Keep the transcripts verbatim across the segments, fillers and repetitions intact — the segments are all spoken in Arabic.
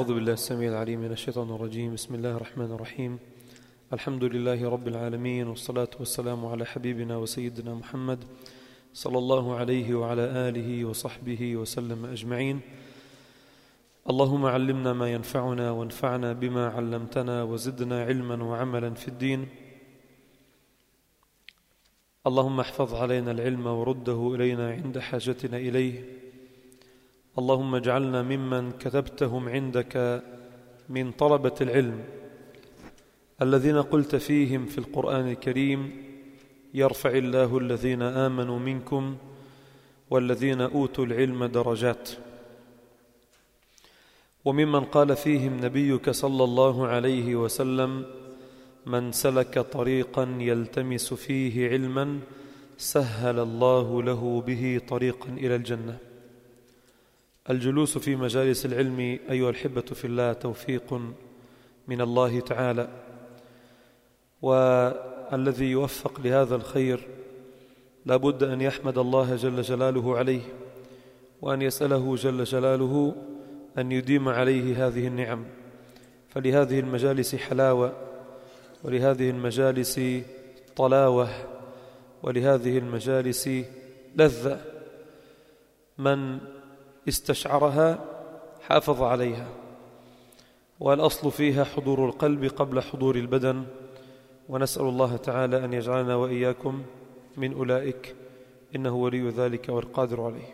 أعوذ بالله السميع العليم من الشيطان الرجيم. بسم الله الرحمن الرحيم. الحمد لله رب العالمين، والصلاة والسلام على حبيبنا وسيدنا محمد صلى الله عليه وعلى آله وصحبه وسلم أجمعين. اللهم علمنا ما ينفعنا وانفعنا بما علمتنا وزدنا علما وعملا في الدين. اللهم احفظ علينا العلم ورده إلينا عند حاجتنا إليه. اللهم اجعلنا ممن كتبتهم عندك من طلبة العلم الذين قلت فيهم في القرآن الكريم: يرفع الله الذين آمنوا منكم والذين أوتوا العلم درجات. وممن قال فيهم نبيك صلى الله عليه وسلم: من سلك طريقا يلتمس فيه علما سهل الله له به طريقا إلى الجنة. الجلوس في مجالس العلم أيها الأحبة في الله توفيق من الله تعالى، والذي يوفق لهذا الخير لابد أن يحمد الله جل جلاله عليه، وأن يسأله جل جلاله أن يديم عليه هذه النعم. فلهذه المجالس حلاوة، ولهذه المجالس طلاوة، ولهذه المجالس لذة. من استشعرها حافظ عليها، والأصل فيها حضور القلب قبل حضور البدن، ونسأل الله تعالى أن يجعلنا وإياكم من أولئك، إنه ولي ذلك والقادر عليه.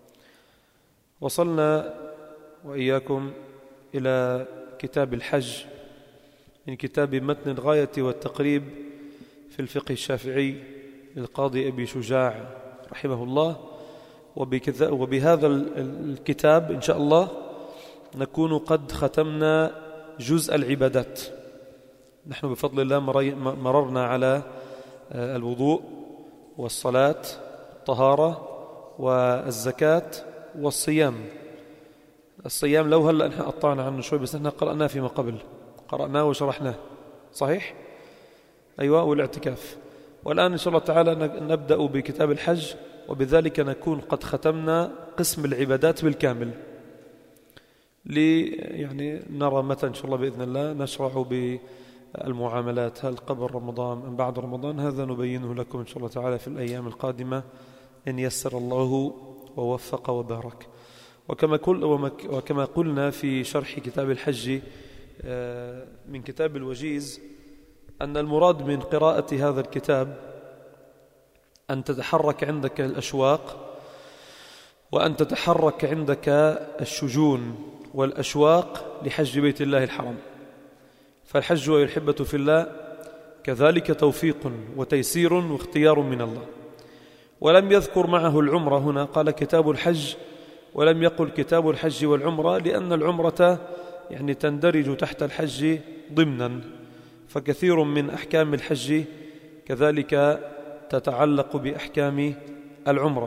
وصلنا وإياكم إلى كتاب الحج من كتاب متن الغاية والتقريب في الفقه الشافعي للقاضي أبي شجاع رحمه الله. وبهذا الكتاب إن شاء الله نكون قد ختمنا جزء العبادات. نحن بفضل الله مررنا على الوضوء والصلاة، الطهارة والزكاة والصيام. الصيام لو هلأ نحن قطعنا عنه شوي، بس نحن قرأناه فيما قبل، قرأناه وشرحناه صحيح؟ أيوة، والاعتكاف. والآن إن شاء الله تعالى نبدأ بكتاب الحج، وبذلك نكون قد ختمنا قسم العبادات بالكامل، لي يعني نرى متى إن شاء الله بإذن الله نشرع بالمعاملات، هل قبل رمضان أم بعد رمضان؟ هذا نبينه لكم إن شاء الله تعالى في الأيام القادمة إن يسر الله ووفق وبارك. وكما, كل وكما قلنا في شرح كتاب الحج من كتاب الوجيز أن المراد من قراءة هذا الكتاب أن تتحرك عندك الأشواق، وأن تتحرك عندك الشجون والأشواق لحج بيت الله الحرام. فالحج والحبة في الله كذلك توفيق وتيسير واختيار من الله. ولم يذكر معه العمرة هنا، قال كتاب الحج ولم يقل كتاب الحج والعمرة، لأن العمرة يعني تندرج تحت الحج ضمنا، فكثير من أحكام الحج كذلك تتعلق بأحكام العمرة.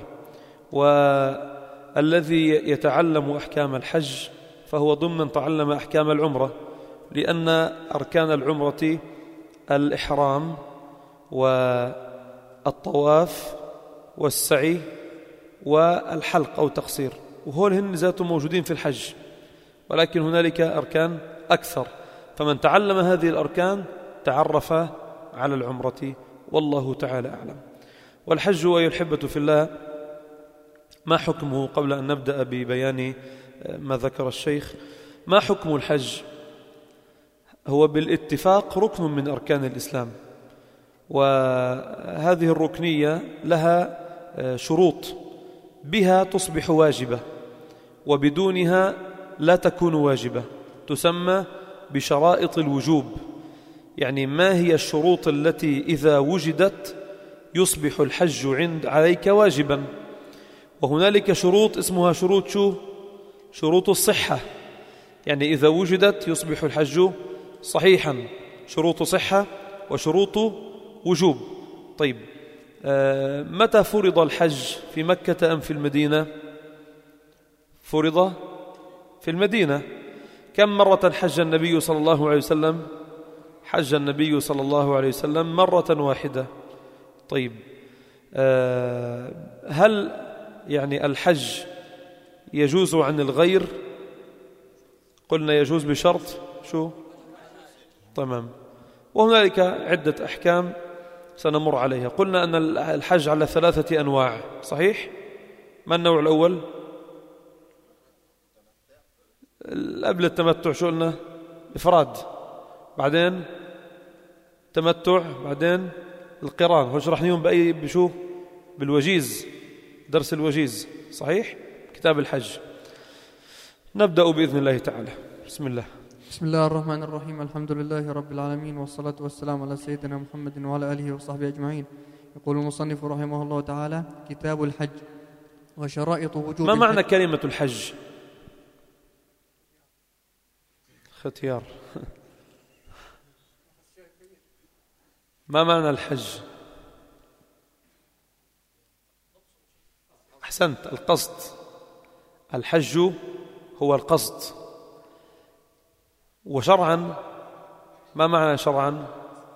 والذي يتعلم أحكام الحج فهو ضمن تعلم أحكام العمرة، لأن أركان العمرة الإحرام والطواف والسعي والحلق أو تقصير، وهول هن ذاتهم موجودين في الحج، ولكن هنالك أركان أكثر. فمن تعلم هذه الأركان تعرف على العمرة، والله تعالى أعلم. والحج أيها الأحبة في الله ما حكمه؟ قبل أن نبدأ ببيان ما ذكر الشيخ، ما حكم الحج؟ هو بالاتفاق ركن من أركان الإسلام، وهذه الركنية لها شروط، بها تصبح واجبة، وبدونها لا تكون واجبة، تسمى بشرائط الوجوب. يعني ما هي الشروط التي إذا وجدت يصبح الحج عند عليك واجبا؟ وهنالك شروط اسمها شروط شو؟ شروط الصحة، يعني إذا وجدت يصبح الحج صحيحا، شروط صحة وشروط وجوب. طيب، آه متى فرض الحج؟ في مكة أم في المدينة؟ فرض في المدينة. كم مرة حج النبي صلى الله عليه وسلم؟ حج النبي صلى الله عليه وسلم مرة واحدة. طيب، آه هل يعني الحج يجوز عن الغير؟ قلنا يجوز بشرط شو؟ تمام. وهنالك عدة أحكام سنمر عليها. قلنا أن الحج على ثلاثة أنواع، صحيح؟ ما النوع الأول؟ قبل التمتع شو قلنا؟ إفراد، بعدين تمتع، بعدين القران. هو شرحناهم بأي بشو؟ بالوجيز، درس الوجيز، صحيح؟ كتاب الحج. نبدأ بإذن الله تعالى. بسم الله. بسم الله الرحمن الرحيم. الحمد لله رب العالمين، والصلاة والسلام على سيدنا محمد وعلى آله وصحبه أجمعين. يقول المصنف رحمه الله تعالى: كتاب الحج وشرائط وجوب. ما معنى الحج؟ كلمة الحج؟ ختيار. ما معنى الحج؟ أحسنت، القصد. الحج هو القصد. وشرعا ما معنى شرعا؟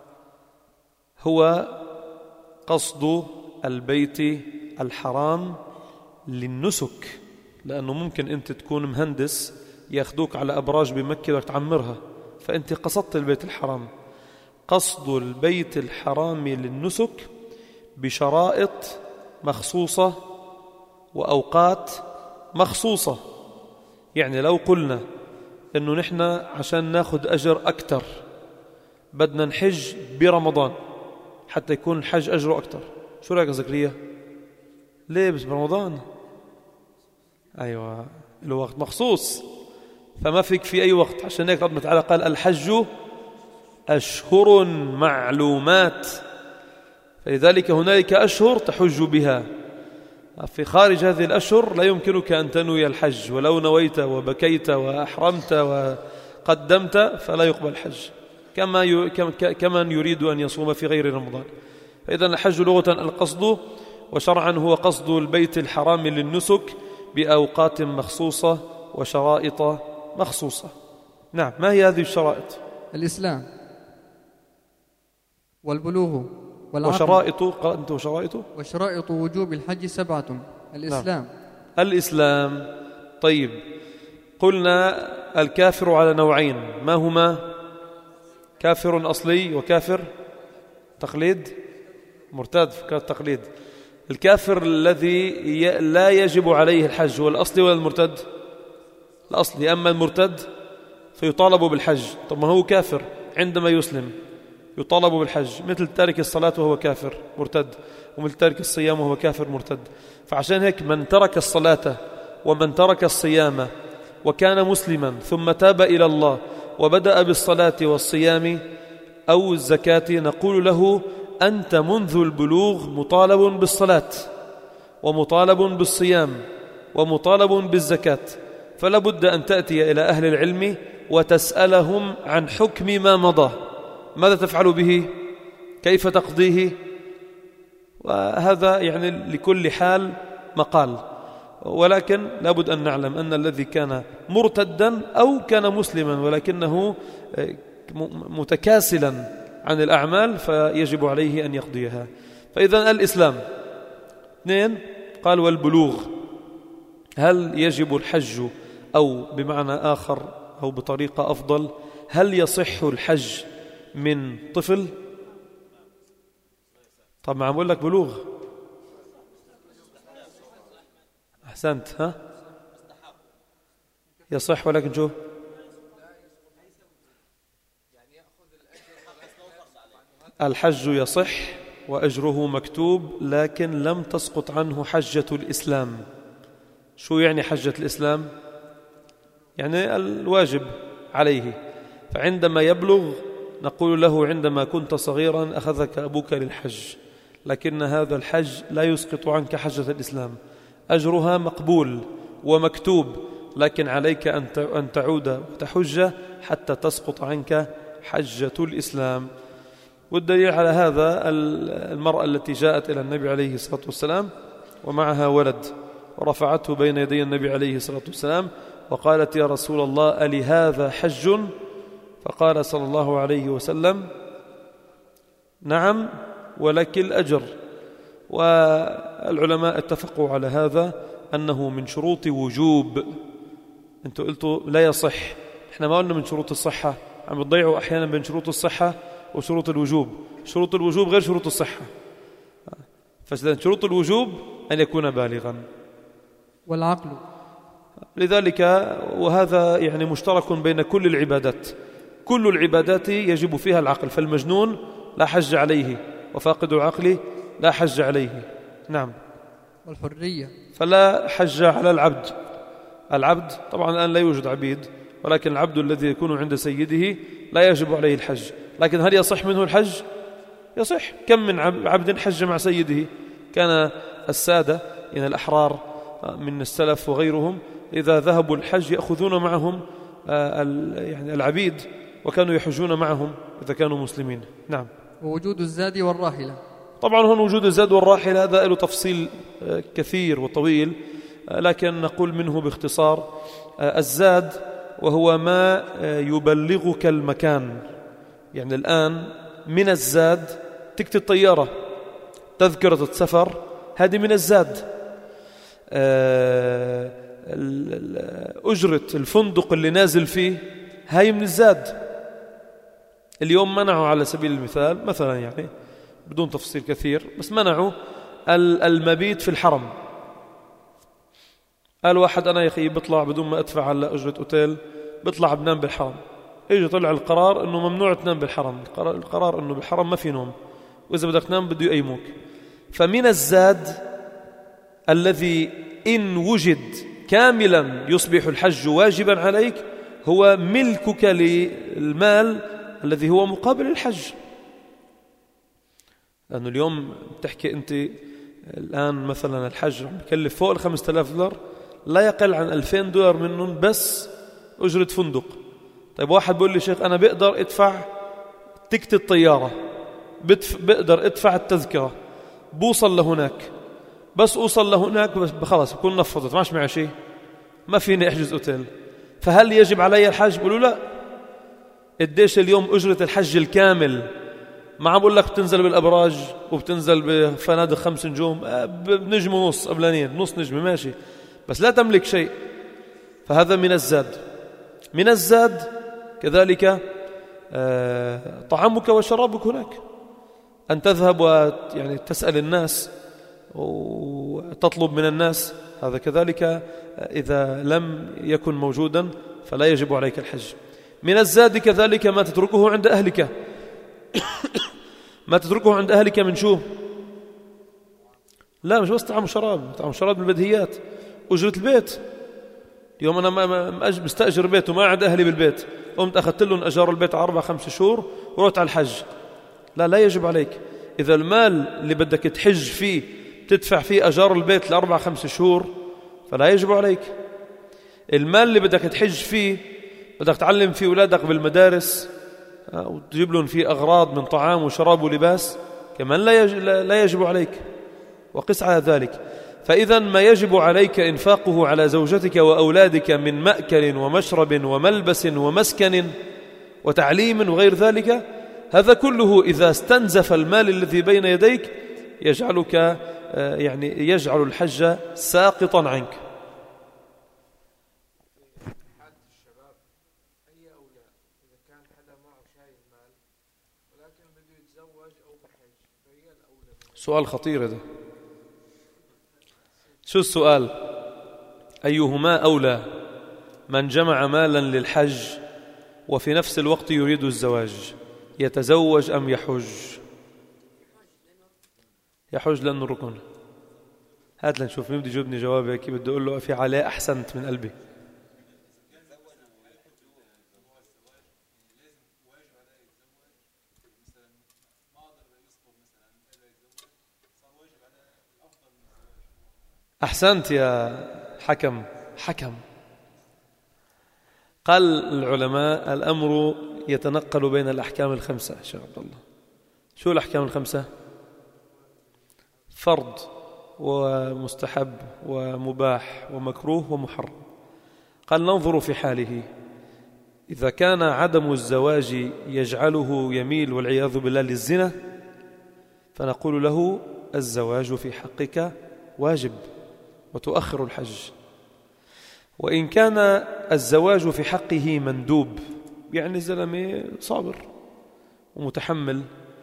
هو قصد البيت الحرام للنسك، لأنه ممكن أنت تكون مهندس ياخدوك على أبراج بمكة بدك تعمرها، فأنت قصدت البيت الحرام. قصد البيت الحرام للنسك بشرائط مخصوصة وأوقات مخصوصة. يعني لو قلنا إنه نحن عشان ناخد أجر أكتر بدنا نحج برمضان حتى يكون الحج أجره أكتر، شو رأيك زكريا؟ ليه بس برمضان؟ أيوة، الوقت مخصوص، فما فيك في أي وقت. عشان هيك ربنا تعالى قال: الحج أشهر معلومات، فلذلك هنالك أشهر تحج بها. في خارج هذه الأشهر لا يمكنك أن تنوي الحج، ولو نويت وبكيت وأحرمت وقدمت فلا يقبل الحج، كما كمن يريد أن يصوم في غير رمضان. فإذا الحج لغة القصد، وشرعا هو قصد البيت الحرام للنسك بأوقات مخصوصة وشرائط مخصوصة. نعم، ما هي هذه الشرائط؟ الإسلام والبلوغ والعقل. وشرائط قرأت وشرائط وشرائط وجوب الحج سبعة. الإسلام. نعم. الإسلام. طيب، قلنا الكافر على نوعين، ما هما؟ كافر أصلي وكافر تقليد، مرتد في التقليد. الكافر الذي لا يجب عليه الحج هو الأصلي ولا المرتد؟ الأصلي. أما المرتد فيطالب بالحج. طب ما هو كافر عندما يسلم يطالب بالحج، مثل تارك الصلاة وهو كافر مرتد، ومثل تارك الصيام وهو كافر مرتد. فعشان هيك من ترك الصلاة ومن ترك الصيام وكان مسلما ثم تاب إلى الله وبدأ بالصلاة والصيام أو الزكاة نقول له: أنت منذ البلوغ مطالب بالصلاة ومطالب بالصيام ومطالب بالزكاة، فلا بد أن تأتي إلى أهل العلم وتسألهم عن حكم ما مضى، ماذا تفعل به؟ كيف تقضيه؟ وهذا يعني لكل حال مقال. ولكن لابد أن نعلم أن الذي كان مرتدا أو كان مسلما ولكنه متكاسلا عن الأعمال فيجب عليه أن يقضيها. فإذا الإسلام. اثنين، قال والبلوغ. هل يجب الحج، أو بمعنى آخر أو بطريقة أفضل، هل يصح الحج من طفل؟ طب ما عم بقول لك بلوغ. أحسنت. ها يصح، ولكن شو؟ الحج يصح وأجره مكتوب، لكن لم تسقط عنه حجة الإسلام. شو يعني حجة الإسلام؟ يعني الواجب عليه. فعندما يبلغ نقول له: عندما كنت صغيرا أخذك أبوك للحج، لكن هذا الحج لا يسقط عنك حجة الإسلام، أجرها مقبول ومكتوب، لكن عليك أن تعود وتحج حتى تسقط عنك حجة الإسلام. والدليل على هذا المرأة التي جاءت إلى النبي عليه الصلاة والسلام ومعها ولد، ورفعته بين يدي النبي عليه الصلاة والسلام وقالت: يا رسول الله، ألي هذا حج؟ فقال صلى الله عليه وسلم: نعم ولك الأجر. والعلماء اتفقوا على هذا أنه من شروط وجوب. أنتوا قلتوا لا يصح، إحنا ما قلنا من شروط الصحة، عم بتضيعوا أحيانا بين شروط الصحة وشروط الوجوب. شروط الوجوب غير شروط الصحة. فإذا شروط الوجوب أن يكون بالغا. والعقل. لذلك وهذا يعني مشترك بين كل العبادات، كل العبادات يجب فيها العقل، فالمجنون لا حج عليه وفاقد العقل لا حج عليه. نعم. والحرية. فلا حج على العبد. العبد طبعا الآن لا يوجد عبيد، ولكن العبد الذي يكون عند سيده لا يجب عليه الحج. لكن هل يصح منه الحج؟ يصح. كم من عبد حج مع سيده؟ كان السادة يعني الأحرار من السلف وغيرهم إذا ذهبوا الحج يأخذون معهم يعني العبيد، وكانوا يحجون معهم إذا كانوا مسلمين. نعم. ووجود الزاد والراحلة. طبعا هون وجود الزاد والراحلة هذا له تفصيل كثير وطويل، لكن نقول منه باختصار: الزاد وهو ما يبلغك المكان. يعني الآن من الزاد تكتب الطيارة، تذكرة السفر هذه من الزاد. أجرة الفندق اللي نازل فيه هاي من الزاد. اليوم منعوا على سبيل المثال مثلا يعني بدون تفصيل كثير، بس منعوا المبيت في الحرم. قال واحد أنا يا أخي بطلع بدون ما أدفع على أجرة أوتيل، بطلع بنام بالحرم. يجي طلع القرار أنه ممنوع تنام بالحرم. القرار, القرار أنه بالحرم ما في نوم، وإذا بدك تنام بده يقيموك. فمن الزاد الذي إن وجد كاملا يصبح الحج واجبا عليك هو ملكك للمال الذي هو مقابل الحج. لأنه اليوم تحكي أنت الآن مثلا الحج بكلف فوق الخمسة آلاف دولار، لا يقل عن ألفين دولار منهم بس أجرة فندق. طيب واحد بيقول لي شيخ أنا بقدر أدفع تكت الطيارة، بقدر أدفع التذكرة، بوصل لهناك، بس أوصل لهناك بس خلاص بكون نفضت ماش معي شيء، ما فيني أحجز أوتيل، فهل يجب علي الحج؟ بقولوا لا. قديش اليوم أجرة الحج الكامل؟ ما عم بقول لك بتنزل بالأبراج وبتنزل بفنادق خمس نجوم بنجم ونص قبلانين، نص نجم ماشي، بس لا تملك شيء. فهذا من الزاد. من الزاد كذلك طعامك وشرابك هناك، أن تذهب ويعني تسأل الناس وتطلب من الناس، هذا كذلك إذا لم يكن موجودا فلا يجب عليك الحج. من الزاد كذلك ما تتركه عند أهلك. ما تتركه عند أهلك من شو؟ لا مش بس طعام وشراب، طعام وشراب بالبديهيات، أجرة البيت. اليوم أنا ما مستأجر بيت وما عند أهلي بالبيت، قمت أخذت لهم أجار البيت أربع خمس شهور ورحت على الحج. لا لا يجب عليك. إذا المال اللي بدك تحج فيه تدفع فيه أجار البيت لأربع خمس شهور فلا يجب عليك. المال اللي بدك تحج فيه بدك تعلم فيه أولادك بالمدارس وتجيب لهم فيه أغراض من طعام وشراب ولباس كمان لا يجب, لا يجب عليك. وقس على ذلك. فإذا ما يجب عليك إنفاقه على زوجتك وأولادك من مأكل ومشرب وملبس ومسكن وتعليم وغير ذلك، هذا كله إذا استنزف المال الذي بين يديك يجعلك يعني يجعل الحج ساقطا عنك. سؤال خطير هذا. شو السؤال؟ أيهما أولى، من جمع مالا للحج وفي نفس الوقت يريد الزواج، يتزوج أم يحج؟ يحج لأنه ركن. هات لنشوف مين بده يجاوبني جواب هيك بدي أقول له في عليه أحسنت من قلبي. أحسنت يا حكم. حكم قال العلماء الأمر يتنقل بين الأحكام الخمسة. شيخ عبد الله شو الأحكام الخمسة؟ فرض ومستحب ومباح ومكروه ومحرم. قال ننظر في حاله، إذا كان عدم الزواج يجعله يميل والعياذ بالله للزنا فنقول له الزواج في حقك واجب وتؤخر الحج. وإن كان الزواج في حقه مندوب، يعني الزلمة صابر ومتحمل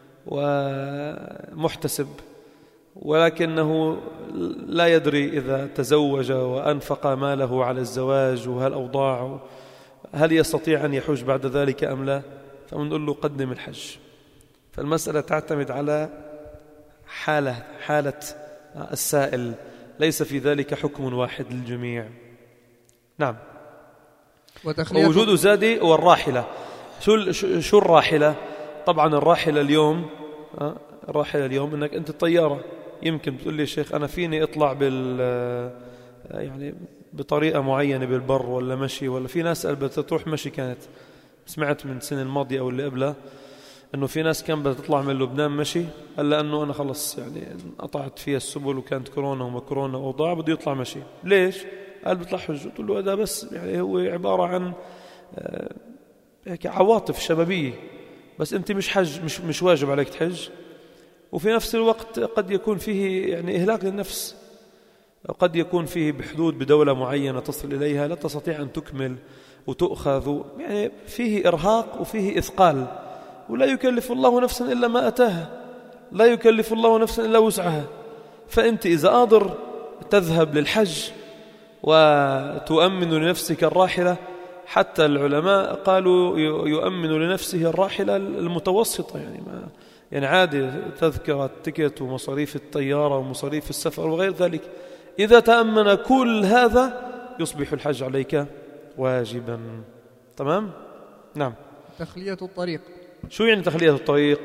ومحتسب، ولكنه لا يدري إذا تزوج وأنفق ماله على الزواج وهل أوضاعه هل يستطيع أن يحج بعد ذلك أم لا، فنقول له قدم الحج. فالمسألة تعتمد على حالة حالة السائل، ليس في ذلك حكم واحد للجميع. نعم. ووجود زادي والراحلة. شو شو الراحلة؟ طبعا الراحلة اليوم الراحلة اليوم انك انت الطيارة، يمكن بتقول لي شيخ انا فيني اطلع بال يعني بطريقة معينة بالبر ولا مشي، ولا في ناس بدها تروح مشي. كانت سمعت من السنة الماضية او اللي قبلها انه في ناس كان بدها تطلع من لبنان مشي، الا انه انا خلص يعني قطعت فيها السبل وكانت كورونا وما كورونا واوضاع، بده يطلع مشي. ليش؟ قال بيطلع حج. قلت له هذا بس يعني هو عبارة عن هيك عواطف شبابية، بس انت مش حج، مش مش واجب عليك تحج. وفي نفس الوقت قد يكون فيه يعني إهلاك للنفس، قد يكون فيه بحدود بدولة معينة تصل إليها لا تستطيع أن تكمل وتؤخذ، يعني فيه إرهاق وفيه إثقال. ولا يكلف الله نفسا إلا ما أتاها، لا يكلف الله نفسا إلا وسعها. فأنت إذا قادر تذهب للحج وتؤمن لنفسك الراحلة، حتى العلماء قالوا يؤمن لنفسه الراحلة المتوسطة، يعني ما يعني عادي تذكرة التيكت ومصاريف الطيارة ومصاريف السفر وغير ذلك. إذا تأمن كل هذا يصبح الحج عليك واجبا. تمام؟ نعم. تخلية الطريق. شو يعني تخلية الطريق؟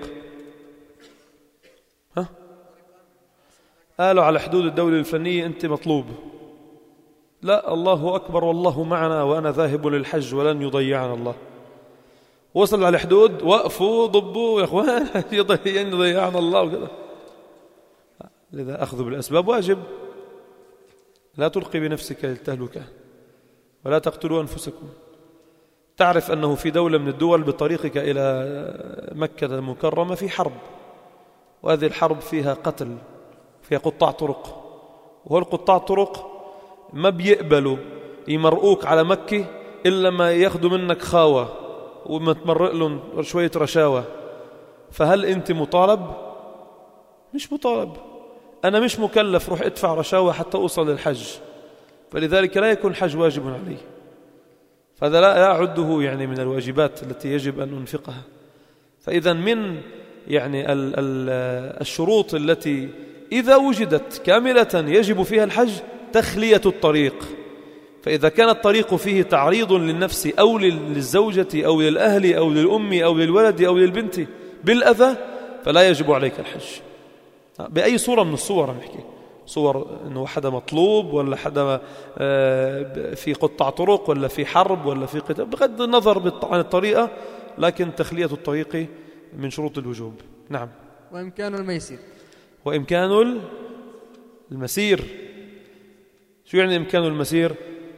ها؟ قالوا على حدود الدولة الفلانية أنت مطلوب. لا، الله أكبر والله معنا وأنا ذاهب للحج ولن يضيعنا الله. وصل على الحدود وقفوا ضبوا يا أخوان يضيعنا الله وكذا. لذا أخذ بالأسباب واجب. لا تلقي بنفسك للتهلكة ولا تقتلوا أنفسكم. تعرف أنه في دولة من الدول بطريقك إلى مكة المكرمة في حرب، وهذه الحرب فيها قتل، فيها قطاع طرق، وهو القطاع طرق ما بيقبلوا يمرقوك على مكة إلا ما ياخدوا منك خاوة وما تمرق لهم شوية رشاوة. فهل أنت مطالب؟ مش مطالب. أنا مش مكلف روح ادفع رشاوة حتى أوصل للحج، فلذلك لا يكون حج واجب عليه. فهذا لا أعده يعني من الواجبات التي يجب أن أنفقها. فإذا من يعني ال ال الشروط التي إذا وجدت كاملة يجب فيها الحج تخلية الطريق. فإذا كان الطريق فيه تعريض للنفس أو للزوجة أو للأهل أو للأم أو للولد أو للبنت بالأذى فلا يجب عليك الحج بأي صورة من الصور. نحكي صور أنه حدا مطلوب ولا حدا في قطع طرق ولا في حرب ولا في قتال، بغض النظر عن الطريقة، لكن تخلية الطريق من شروط الوجوب. نعم. وإمكان الميسير. وإمكان المسير. شو يعني إمكان المسير؟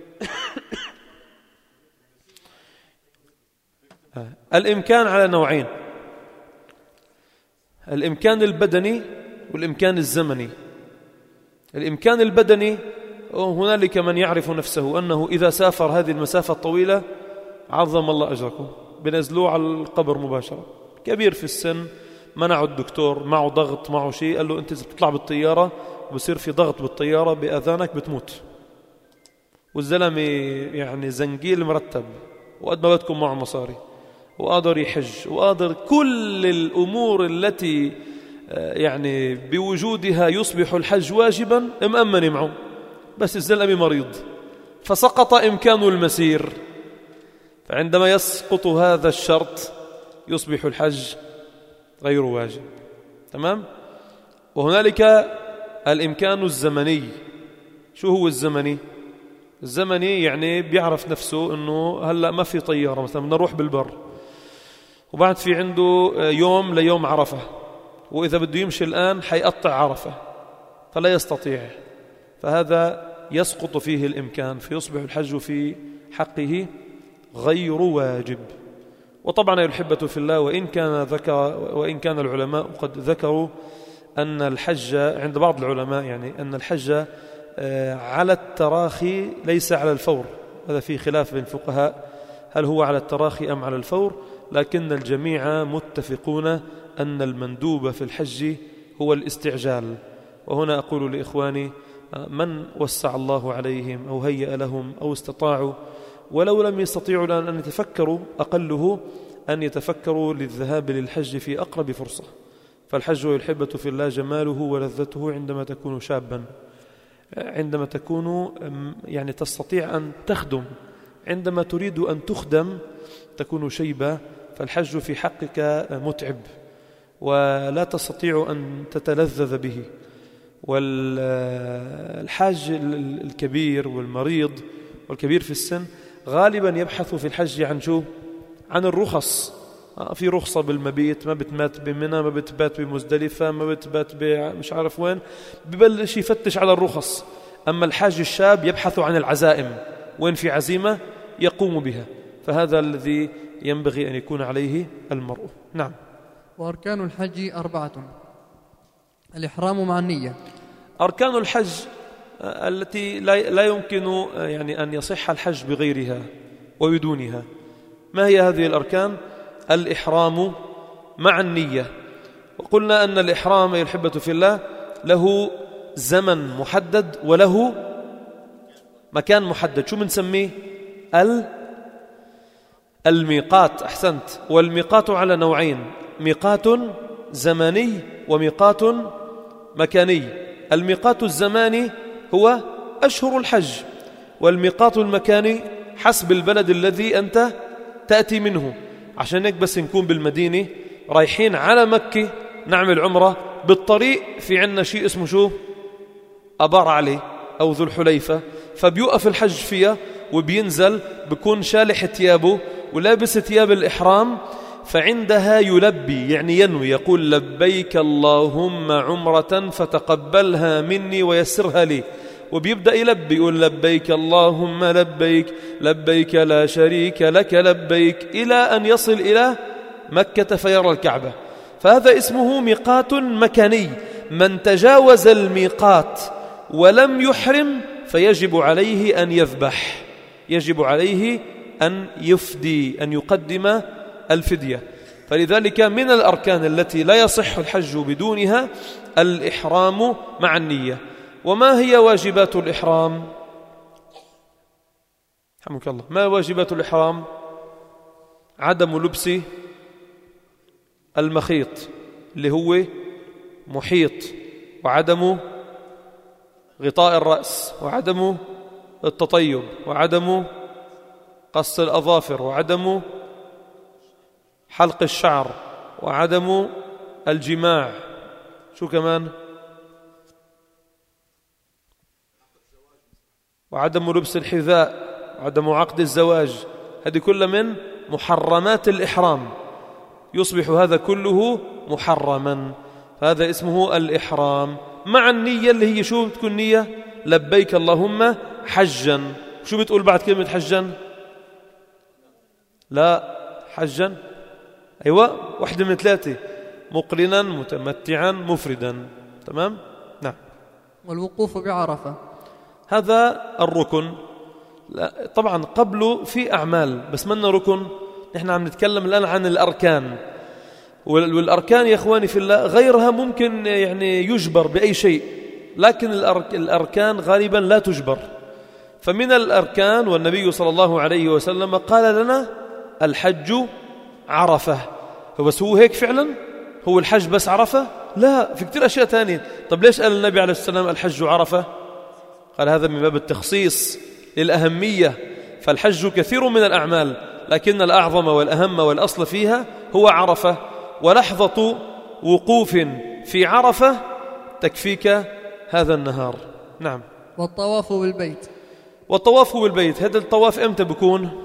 الإمكان على نوعين: الإمكان البدني والإمكان الزمني. الإمكان البدني هنالك من يعرف نفسه أنه إذا سافر هذه المسافة الطويلة عظم الله أجركم، بنزلوه على القبر مباشرة. كبير في السن، منعه الدكتور، معه ضغط، معه شيء، قال له أنت إذا بتطلع بالطيارة بصير في ضغط بالطيارة بأذانك بتموت. والزلمة يعني زنجيل مرتب وقد ما بدكم معه مصاري وقادر يحج وقادر كل الأمور التي يعني بوجودها يصبح الحج واجبا مأمن معه، بس الزلمة مريض فسقط إمكان المسير. فعندما يسقط هذا الشرط يصبح الحج غير واجب. تمام؟ وهنالك الإمكان الزمني. شو هو الزمني؟ الزمني يعني بيعرف نفسه أنه هلأ ما في طيارة مثلا بدنا نروح بالبر، وبعد في عنده يوم ليوم عرفة، وإذا بده يمشي الآن حيقطع عرفة فلا يستطيع، فهذا يسقط فيه الإمكان، فيصبح الحج في حقه غير واجب. وطبعا أيها الأحبة في الله، وإن كان ذكر وإن كان العلماء قد ذكروا أن الحج عند بعض العلماء يعني أن الحج على التراخي ليس على الفور، هذا فيه خلاف بين الفقهاء هل هو على التراخي أم على الفور، لكن الجميع متفقون أن المندوب في الحج هو الاستعجال. وهنا أقول لإخواني من وسع الله عليهم أو هيأ لهم أو استطاعوا ولو لم يستطيعوا أن يتفكروا أقله أن يتفكروا للذهاب للحج في أقرب فرصة. فالحج والحبة في الله جماله ولذته عندما تكون شابا، عندما تكون يعني تستطيع أن تخدم، عندما تريد أن تخدم تكون شيبة. فالحج في حقك متعب ولا تستطيع أن تتلذذ به. والحاج الكبير والمريض والكبير في السن غالبا يبحث في الحج عن شو؟ عن الرخص. في رخصة بالمبيت، ما بتمات بمنى، ما بتبات بمزدلفة، ما بتبات مش عارف وين، ببلش يفتش على الرخص. أما الحاج الشاب يبحث عن العزائم، وين في عزيمة يقوم بها. فهذا الذي ينبغي أن يكون عليه المرء. نعم. وأركان الحج أربعة: الإحرام مع النية. أركان الحج التي لا يمكن يعني أن يصح الحج بغيرها وبدونها. ما هي هذه الأركان؟ الإحرام مع النية. وقلنا أن الإحرام أي الحبة في الله له زمن محدد وله مكان محدد. شو بنسميه؟ الميقات. أحسنت. والميقات على نوعين: ميقات زماني وميقات مكاني. الميقات الزماني هو أشهر الحج، والميقات المكاني حسب البلد الذي أنت تأتي منه. عشان هيك بس نكون بالمدينة رايحين على مكة نعمل عمرة، بالطريق في عنا شيء اسمه شو؟ أبار علي أو ذو الحليفة، فبيوقف الحج فيها وبينزل، بكون شالح ثيابه ولابس ثياب الإحرام، فعندها يلبي يعني ينوي، يقول لبيك اللهم عمرة فتقبلها مني ويسرها لي. وبيبدأ يلبي، يقول لبيك اللهم لبيك لبيك لا شريك لك لبيك، إلى أن يصل إلى مكة فيرى الكعبة. فهذا اسمه ميقات مكاني. من تجاوز الميقات ولم يحرم فيجب عليه أن يذبح، يجب عليه أن يفدي، أن يقدم الفدية. فلذلك من الأركان التي لا يصح الحج بدونها الإحرام مع النية. وما هي واجبات الإحرام؟ حمك الله. ما واجبات الإحرام؟ عدم لبس المخيط اللي هو محيط، وعدم غطاء الرأس، وعدم التطيب، وعدم قص الأظافر، وعدم حلق الشعر، وعدم الجماع. شو كمان؟ وعدم لبس الحذاء، وعدم عقد الزواج. هذه كلها من محرمات الإحرام، يصبح هذا كله محرما. فهذا اسمه الإحرام مع النية اللي هي شو بتكون نية؟ لبيك اللهم حجا. شو بتقول بعد كلمة حجا؟ لا حجا، أيوة، واحدة من ثلاثة: مقرنا متمتعا مفردا. تمام؟ نعم. والوقوف بعرفة هذا الركن. لا طبعا قبله في أعمال بس منا ركن. نحن عم نتكلم الآن عن الأركان، والأركان يا إخواني في الله غيرها ممكن يعني يجبر بأي شيء، لكن الأركان غالبا لا تجبر. فمن الأركان، والنبي صلى الله عليه وسلم قال لنا الحج عرفة. فبس هو هيك فعلا؟ هو الحج بس عرفة؟ لا، في كتير أشياء تانية. طب ليش قال النبي عليه السلام الحج عرفة؟ قال هذا من باب التخصيص للأهمية. فالحج كثير من الأعمال، لكن الأعظم والأهم والأصل فيها هو عرفة. ولحظة وقوف في عرفة تكفيك هذا النهار. نعم. والطواف بالبيت. والطواف بالبيت، هذا الطواف امتى بكون؟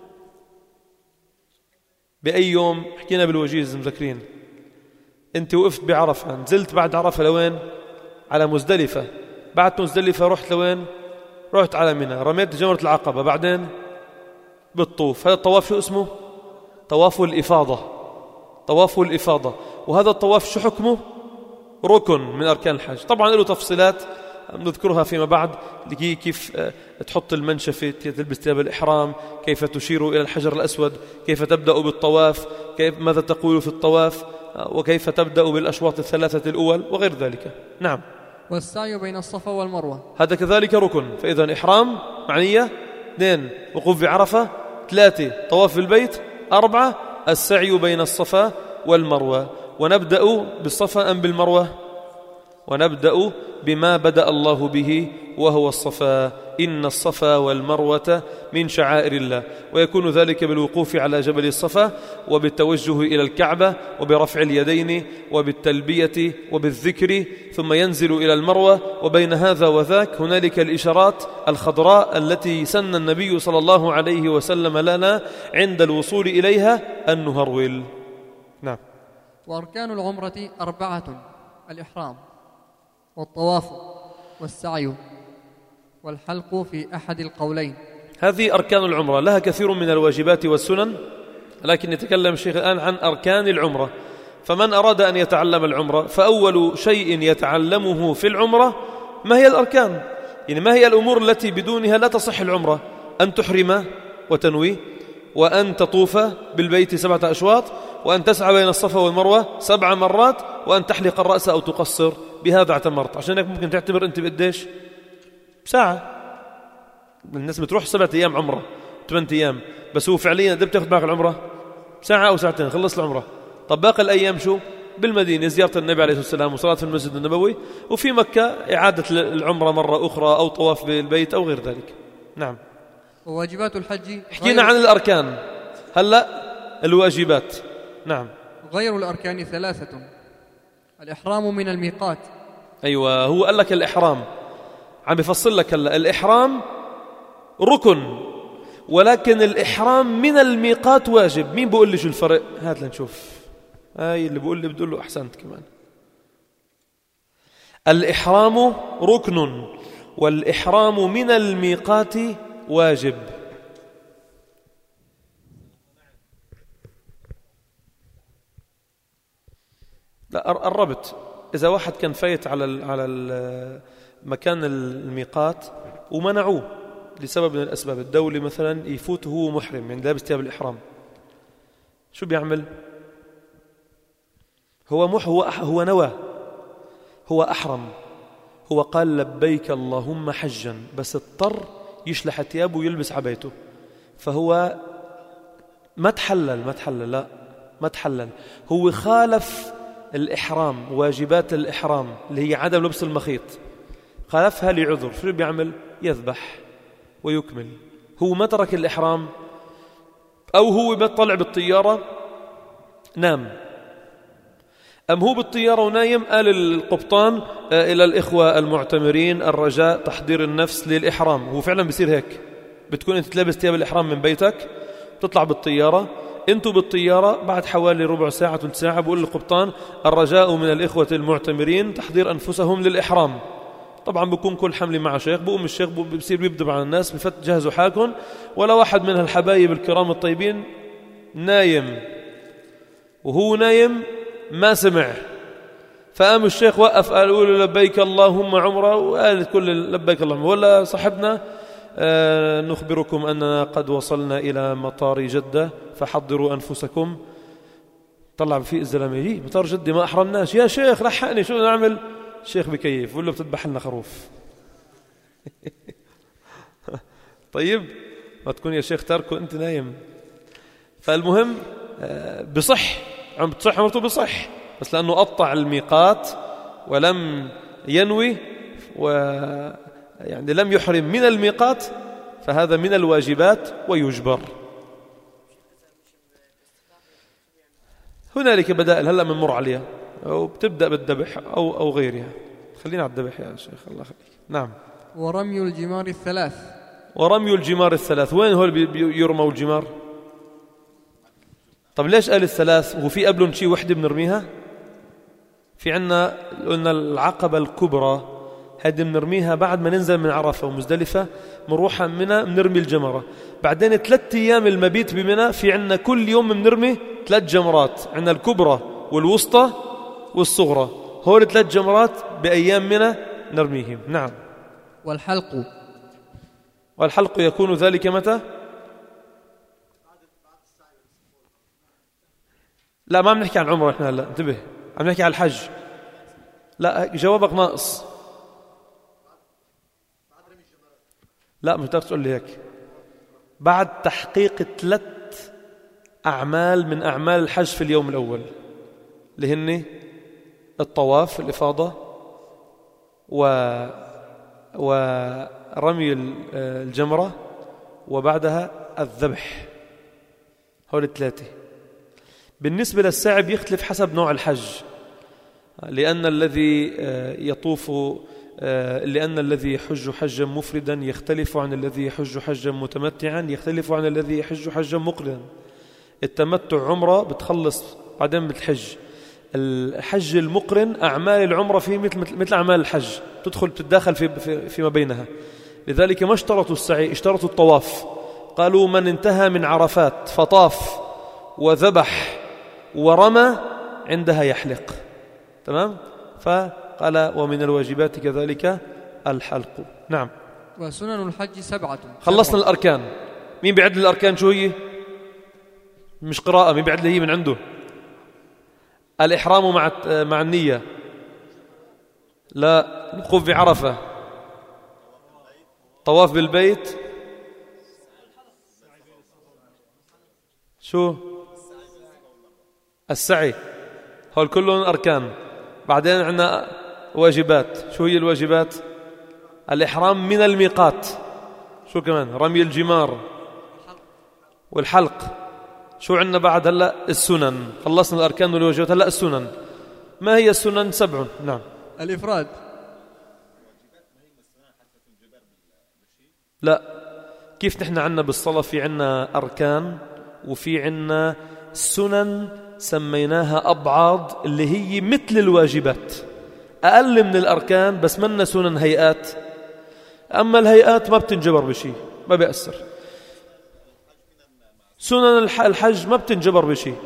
بأي يوم؟ حكينا بالوجيز مذكرين. انت وقفت بعرفة، نزلت بعد عرفة لوين؟ على مزدلفة. بعد مزدلفة رحت لوين؟ رحت على منى، رميت جمرة العقبة، بعدين بالطوف. هذا الطواف شو اسمه؟ طواف الإفاضة. طواف الإفاضة. وهذا الطواف شو حكمه؟ ركن من أركان الحج. طبعا له تفصيلات نذكرها فيما بعد، كيف تحط المنشفة، تلبس ثياب الإحرام، كيف تشير إلى الحجر الأسود، كيف تبدأ بالطواف، كيف ماذا تقول في الطواف، وكيف تبدأ بالأشواط الثلاثة الأول وغير ذلك. نعم. والسعي بين الصفا والمروة هذا كذلك ركن. فإذا إحرام معنية، اثنين وقوف بعرفة، ثلاثة طواف البيت، أربعة السعي بين الصفا والمروة. ونبدأ بالصفا أم بالمروة؟ ونبدأ بما بدأ الله به وهو الصفا، إن الصفا والمروة من شعائر الله. ويكون ذلك بالوقوف على جبل الصفا وبالتوجه إلى الكعبة وبرفع اليدين وبالتلبية وبالذكر، ثم ينزل إلى المروة، وبين هذا وذاك هنالك الإشارات الخضراء التي سن النبي صلى الله عليه وسلم لنا عند الوصول إليها أن نهرول. نعم. وأركان العمرة أربعة: الإحرام والطواف والسعي والحلق في أحد القولين. هذه أركان العمرة، لها كثير من الواجبات والسنن، لكن يتكلم الشيخ الآن عن أركان العمرة. فمن أراد أن يتعلم العمرة فأول شيء يتعلمه في العمرة ما هي الأركان، يعني ما هي الأمور التي بدونها لا تصح العمرة: أن تحرم وتنوي، وأن تطوف بالبيت سبعة أشواط، وأن تسعى بين الصفا والمروة سبع مرات، وأن تحلق الرأس أو تقصر. بهذا اعتمرت. عشان هيك ممكن تعتبر أنت بقديش ساعة. الناس بتروح سبعة أيام عمرة، ثمانية أيام، بس هو فعليا قد بتاخذ معك العمرة ساعة أو ساعتين، خلص العمرة. طب باقي الأيام شو؟ بالمدينة زيارة النبي عليه الصلاة والسلام وصلاة في المسجد النبوي، وفي مكة إعادة العمرة مرة أخرى أو طواف بالبيت أو غير ذلك. نعم. وواجبات الحج، حكينا عن الأركان، هلأ الواجبات. نعم. غير الأركان ثلاثة: الإحرام من الميقات. أيوة، هو قال لك الإحرام، عم بفصل لك هلا. الإحرام ركن، ولكن الإحرام من الميقات واجب. مين بقول لي شو الفرق؟ هات لنشوف. هاي اللي بقول لي بتقول له أحسنت كمان. الإحرام ركن والإحرام من الميقات واجب. لا، قربت. إذا واحد كان فايت على ال على ال مكان الميقات ومنعوه لسبب من الأسباب، الدولة مثلا يفوت هو محرم، يعني لابس ثياب الإحرام، شو بيعمل؟ هو مح هو هو نوى، هو أحرم، هو قال لبيك اللهم حجا، بس اضطر يشلح ثيابه ويلبس عبايته، فهو ما تحلل ما تحلل لا ما تحلل هو خالف الإحرام، واجبات الإحرام اللي هي عدم لبس المخيط، خالفها لعذر. شو بيعمل؟ يذبح ويكمل. هو ما ترك الإحرام، أو هو بيطلع بالطيارة نام، أم هو بالطيارة ونايم. قال القبطان إلى الإخوة المعتمرين الرجاء تحضير النفس للإحرام. هو فعلا بيصير هيك، بتكون أنت تلبس ثياب الإحرام من بيتك، بتطلع بالطيارة، أنتوا بالطيارة بعد حوالي ربع ساعة ثلث ساعة بقول القبطان الرجاء من الإخوة المعتمرين تحضير أنفسهم للإحرام. طبعا بيكون كل حملة مع شيخ، بقوم الشيخ بيصير بيبدأ على الناس، بفت جهزوا حالكم، ولا واحد من هالحبايب الكرام الطيبين نايم، وهو نايم ما سمع، فقام الشيخ وقف قال قولوا لبيك اللهم عمره، وقال كل لبيك اللهم. ولا صاحبنا آه نخبركم أننا قد وصلنا إلى مطار جدة فحضروا أنفسكم. طلع في الزلمة يجي مطار جدة ما أحرمناش، يا شيخ لحقني شو نعمل؟ الشيخ بكيف بقول له بتذبح لنا خروف. طيب ما تكون يا شيخ تاركه أنت نايم. فالمهم آه بصح عم بتصح عمرته بصح، بس لأنه قطع الميقات ولم ينوي ويعني لم يحرم من الميقات، فهذا من الواجبات ويجبر. هنالك بدائل هلأ من مر عليها، أو بتبدأ بالذبح أو أو غيرها. خلينا على الذبح يا شيخ الله يخليك. نعم. ورمي الجمار الثلاث. ورمي الجمار الثلاث، وين هو يرموا الجمار؟ طب ليش قال الثلاث وفي قبلهم شيء وحده بنرميها؟ في عنا قلنا العقبة الكبرى، هذه بنرميها بعد ما ننزل من عرفة ومزدلفة، بنروح منى بنرمي الجمرة. بعدين ثلاث أيام المبيت بمنى في عنا كل يوم بنرمي ثلاث جمرات، عنا الكبرى والوسطى والصغرى. هول ثلاث جمرات بأيام منى نرميهم. نعم. والحلق والحلق يكون ذلك متى؟ لا، ما عم نحكي عن عمره احنا هلا، انتبه، عم نحكي عن الحج. لا، جوابك ناقص. لا، مش تقدر تقول لي هيك. بعد تحقيق ثلاث أعمال من أعمال الحج في اليوم الأول، اللي هن الطواف، الإفاضة، و ورمي الجمرة، وبعدها الذبح. هول الثلاثة. بالنسبة للسعي بيختلف حسب نوع الحج، لأن الذي يطوف لأن الذي يحج حجا مفردا يختلف عن الذي يحج حجا متمتعا، يختلف عن الذي يحج حجا مقرنا. التمتع عمرة بتخلص بعدين بتحج. الحج المقرن أعمال العمرة فيه مثل مثل أعمال الحج، تدخل تتداخل في في فيما بينها. لذلك ما اشترطوا السعي، اشترطوا الطواف. قالوا من انتهى من عرفات فطاف وذبح ورمى عندها يحلق. تمام. فقال ومن الواجبات كذلك الحلق. نعم. وسنن الحج سبعة. خلصنا الأركان. مين بيعد الأركان شو هي؟ مش قراءة، مين بيعد لي هي من عنده؟ الإحرام مع مع النية، لا، الوقوف بعرفة، طواف بالبيت، شو السعي. هول كلهم أركان. بعدين عندنا واجبات. شو هي الواجبات؟ الإحرام من الميقات، شو كمان؟ رمي الجمار والحلق. شو عندنا بعد هلا؟ السنن. خلصنا الأركان والواجبات، هلا السنن. ما هي السنن؟ سبع. نعم. الإفراد. لا، كيف نحن عندنا بالصلاة في عندنا أركان وفي عندنا سنن سميناها أبعاض، اللي هي مثل الواجبات، أقل من الأركان، بس منا سنن هيئات. أما الهيئات ما بتنجبر بشيء، ما بيأثر. سنن الحج ما بتنجبر بشيء،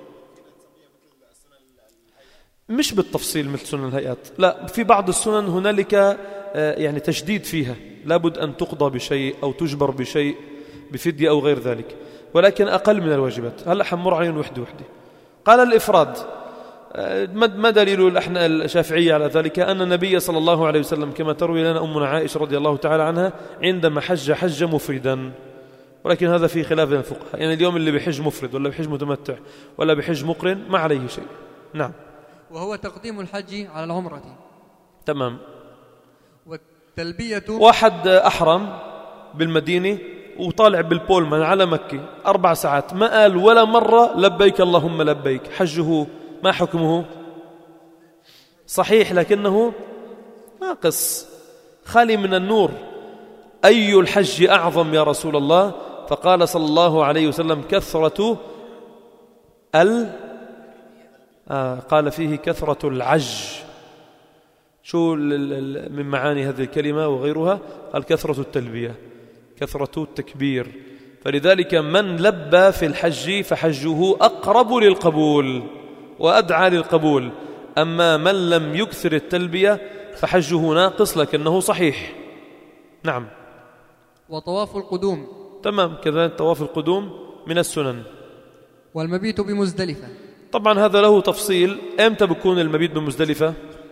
مش بالتفصيل مثل سنن الهيئات. لا، في بعض السنن هنالك يعني تشديد فيها، لابد أن تقضى بشيء أو تجبر بشيء بفدية أو غير ذلك، ولكن أقل من الواجبات. هلأ حمر عليهم وحده وحده. قال الإفراد. ما دليل الشافعية على ذلك؟ أن النبي صلى الله عليه وسلم كما تروي لنا أمنا عائشة رضي الله تعالى عنها عندما حج حج مفردا، ولكن هذا في خلاف بين الفقهاء. يعني اليوم اللي بحج مفرد ولا بحج متمتع ولا بحج مقرن ما عليه شيء. نعم. وهو تقديم الحج على العمرة. تمام. والتلبية، واحد أحرم بالمدينة وطالع بالبولمان على مكة أربع ساعات، ما قال ولا مرة لبيك اللهم لبيك، حجه ما حكمه؟ صحيح، لكنه ناقص، خالي من النور. أي الحج أعظم يا رسول الله؟ فقال صلى الله عليه وسلم كثرة ال آه قال فيه كثرة العج. شو من معاني هذه الكلمة وغيرها؟ قال كثرة التلبية، كثرة التكبير. فلذلك من لبى في الحج فحجه أقرب للقبول وأدعى للقبول. أما من لم يكثر التلبية فحجه ناقص لكنه صحيح. نعم. وطواف القدوم. تمام، كذلك طواف القدوم من السنن. والمبيت بمزدلفة. طبعا هذا له تفصيل. أمتى بكون المبيت بمزدلفة؟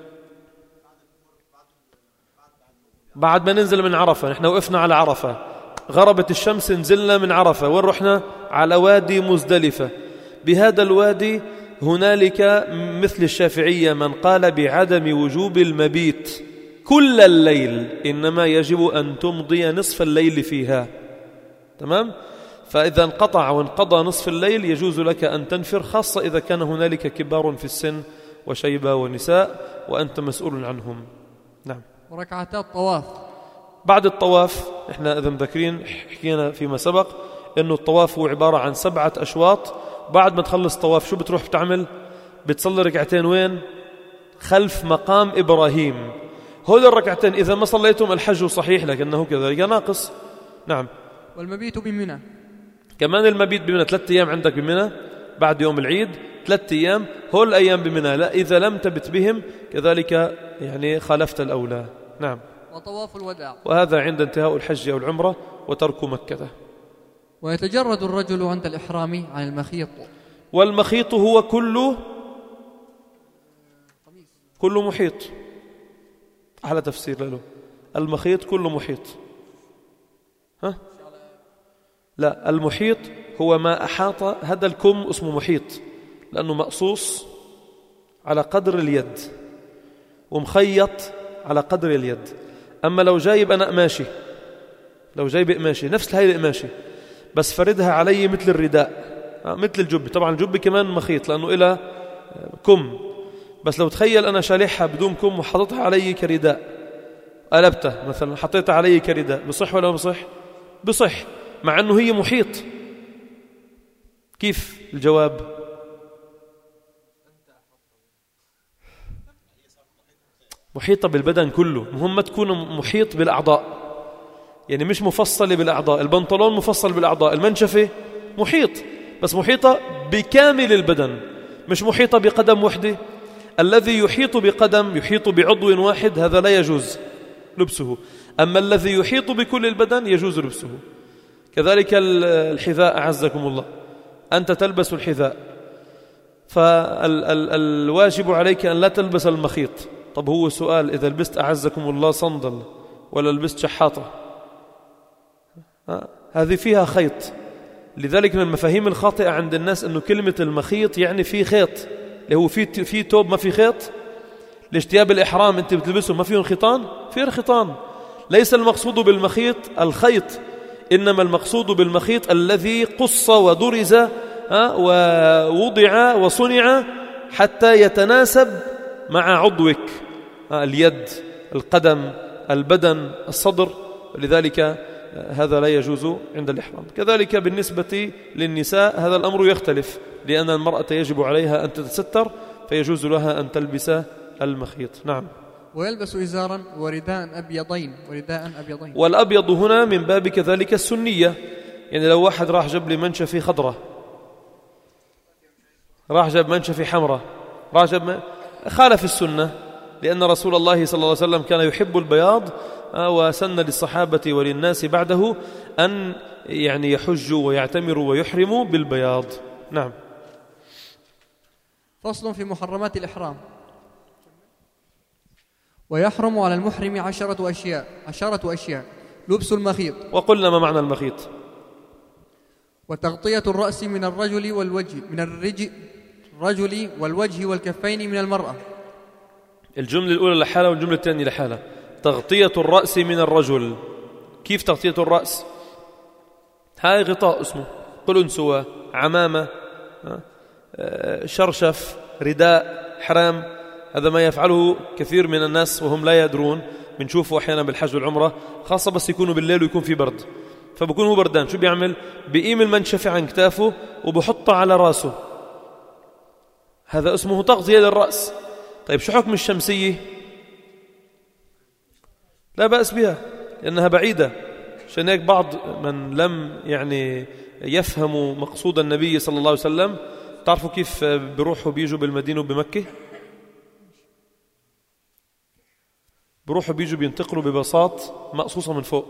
بعد ما ننزل من عرفة. نحن وقفنا على عرفة، غربت الشمس، نزلنا من عرفة، وين رحنا؟ على وادي مزدلفة. بهذا الوادي هنالك مثل الشافعية من قال بعدم وجوب المبيت كل الليل، إنما يجب أن تمضي نصف الليل فيها. تمام؟ فإذا انقطع وانقضى نصف الليل يجوز لك أن تنفر، خاصة إذا كان هنالك كبار في السن وشيبة ونساء وأنت مسؤول عنهم. نعم. وركعتا الطواف. بعد الطواف، احنا إذا مذكرين حكينا فيما سبق إنه الطواف هو عبارة عن سبعة أشواط. بعد ما تخلص طواف شو بتروح بتعمل؟ بتصلي ركعتين وين؟ خلف مقام إبراهيم. هول الركعتين إذا ما صليتم الحج صحيح، لكنه كذلك ناقص. نعم. والمبيت بمنى. كمان المبيت بمنى، ثلاثة أيام عندك بمنى بعد يوم العيد، ثلاثة أيام. هول الأيام بمنى، لا إذا لم تبت بهم كذلك يعني خالفت الأولى. نعم. وطواف الوداع. وهذا عند انتهاء الحج أو العمرة وترك مكة. ويتجرد الرجل عند الإحرام عن المخيط. والمخيط هو كل كل محيط، على تفسير له. المخيط كل محيط. ها؟ لا، المحيط هو ما أحاط، هذا الكم اسمه محيط لأنه مقصوص على قدر اليد ومخيط على قدر اليد. أما لو جايب أنا قماشي، لو جايب قماشي نفس هاي القماشي بس فردها علي مثل الرداء، مثل الجبة، طبعا الجبة كمان مخيط لأنه إلى كم، بس لو تخيل أنا شالحها بدون كم وحطتها علي كرداء، قلبتها مثلا حطيتها علي كرداء، بصح ولا بصح؟ بصح، مع أنه هي محيط. كيف الجواب؟ محيطة بالبدن كله، مهم تكون محيط بالأعضاء، يعني مش مفصلة بالأعضاء. البنطلون مفصل بالأعضاء، المنشفة محيط بس محيطة بكامل البدن، مش محيطة بقدم وحدة. الذي يحيط بقدم يحيط بعضو واحد هذا لا يجوز لبسه، أما الذي يحيط بكل البدن يجوز لبسه. كذلك الحذاء أعزكم الله، أنت تلبس الحذاء فالواجب عليك أن لا تلبس المخيط. طب هو سؤال، إذا لبست أعزكم الله صندل ولا لبست شحاطة، هذه فيها خيط. لذلك من المفاهيم الخاطئة عند الناس أنه كلمة المخيط يعني في خيط، اللي هو في في توب ما في خيط. ليش ثياب الإحرام أنت بتلبسه ما فيهم خيطان؟ فيه خيطان. ليس المقصود بالمخيط الخيط، إنما المقصود بالمخيط الذي قص ودرز ووضع وصنع حتى يتناسب مع عضوك، اليد، القدم، البدن، الصدر. لذلك هذا لا يجوز عند الإحرام. كذلك بالنسبة للنساء هذا الأمر يختلف، لأن المرأة يجب عليها أن تتستر فيجوز لها أن تلبس المخيط. نعم. ويلبس إزارا ورداء أبيضين ورداء أبيضين. والأبيض هنا من باب كذلك السنية، يعني لو واحد راح جاب لي منشفة خضرة، راح جاب منشفة حمراء، راح جاب خالف السنة، لأن رسول الله صلى الله عليه وسلم كان يحب البياض وسن للصحابة وللناس بعده أن يعني يحجوا ويعتمروا ويحرموا بالبياض. نعم. فصل في محرمات الإحرام. ويحرم على المحرم عشرة أشياء عشرة أشياء لبس المخيط. وقلنا ما معنى المخيط؟ وتغطية الرأس من الرجل والوجه من الرجل الرجل والوجه والكفين من المرأة. الجملة الأولى لحالة والجملة الثانية لحالة. تغطية الرأس من الرجل، كيف تغطية الرأس؟ هاي غطاء اسمه قلنسوة، عمامة، شرشف، رداء، حرام. هذا ما يفعله كثير من الناس وهم لا يدرون، بنشوفه أحيانا بالحج والعمرة، خاصة بس يكونوا بالليل ويكون في برد، فبكون هو بردان، شو بيعمل؟ بيقيم المنشفة عن كتافه وبحطها على راسه، هذا اسمه تغطية للرأس. طيب شو حكم الشمسية؟ لا بأس بها لأنها بعيدة. عشان هيك بعض من لم يعني يفهموا مقصود النبي صلى الله عليه وسلم، تعرفوا كيف بيروحوا بيجوا بالمدينة وبمكة؟ بيروحوا بيجوا بينتقلوا ببساط مقصوصة من فوق.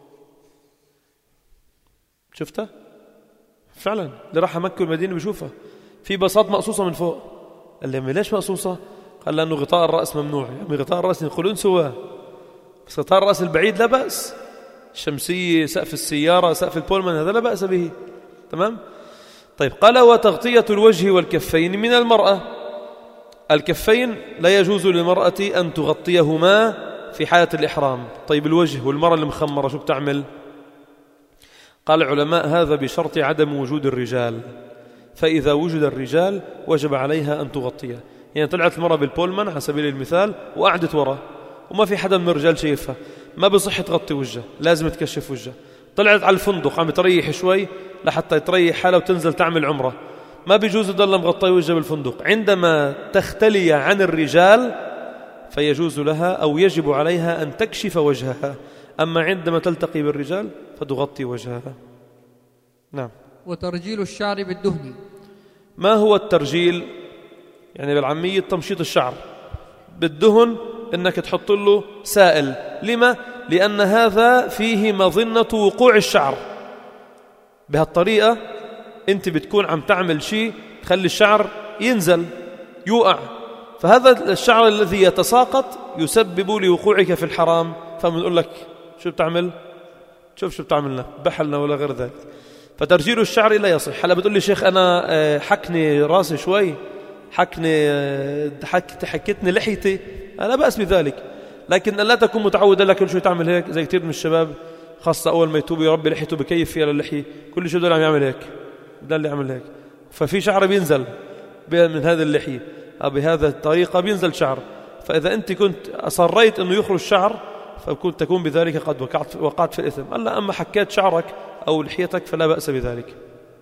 شفتها؟ فعلا اللي راح مكة والمدينة بيشوفها في بساط مقصوصة من فوق. قال لي ليش مقصوصة؟ قال لأنه غطاء الرأس ممنوع. يعني غطاء الرأس يقولون سواه، بس غطاء الرأس البعيد لا بأس. الشمسية، سقف السيارة، سقف البولمان، هذا لا بأس به. تمام؟ طيب قال وتغطية الوجه والكفين من المرأة. الكفين لا يجوز للمرأة أن تغطيهما في حالة الإحرام. طيب الوجه والمرأة المخمرة شو بتعمل؟ قال العلماء هذا بشرط عدم وجود الرجال، فإذا وجد الرجال وجب عليها أن تغطيها. يعني طلعت المرأة بالبولمان على سبيل المثال وقعدت وراء وما في حدا من الرجال شايفها، ما بصح تغطي وجهها، لازم تكشف وجهها. طلعت على الفندق عم تريح شوي لحتى تريح حالها وتنزل تعمل عمرة، ما بيجوز تضل مغطي وجهها بالفندق. عندما تختلي عن الرجال فيجوز لها أو يجب عليها أن تكشف وجهها، أما عندما تلتقي بالرجال فتغطي وجهها. نعم. وترجيل الشعر بالدهن. ما هو الترجيل؟ يعني بالعامية تمشيط الشعر بالدهن، أنك تحط له سائل. لما؟ لأن هذا فيه مظنة وقوع الشعر. بهالطريقة أنت بتكون عم تعمل شيء تخلي الشعر ينزل يوقع، فهذا الشعر الذي يتساقط يسبب لوقوعك في الحرام. فبنقول لك شو بتعمل؟ شوف شو بتعملنا، بحلنا ولا غير ذلك. فترجيل الشعر لا يصح. هلا بتقول لي شيخ أنا حكني راسي شوي، حكني حك حكتني لحيتي، أنا بأس بذلك، لكن لا تكون متعودة لك كل شوي تعمل هيك. زي كثير من الشباب خاصة أول ما يتوب يربي لحيته بكيف فيها للحية، كل شيء بدل عم يعمل هيك، بدل يعمل هيك، ففي شعر بينزل من هذه اللحية بهذا الطريقة بينزل شعر. فإذا أنت كنت أصريت أنه يخرج شعر فكنت تكون بذلك قد وقعت, وقعت في الإثم. ألا أما حكيت شعرك أو لحيتك فلا بأس بذلك.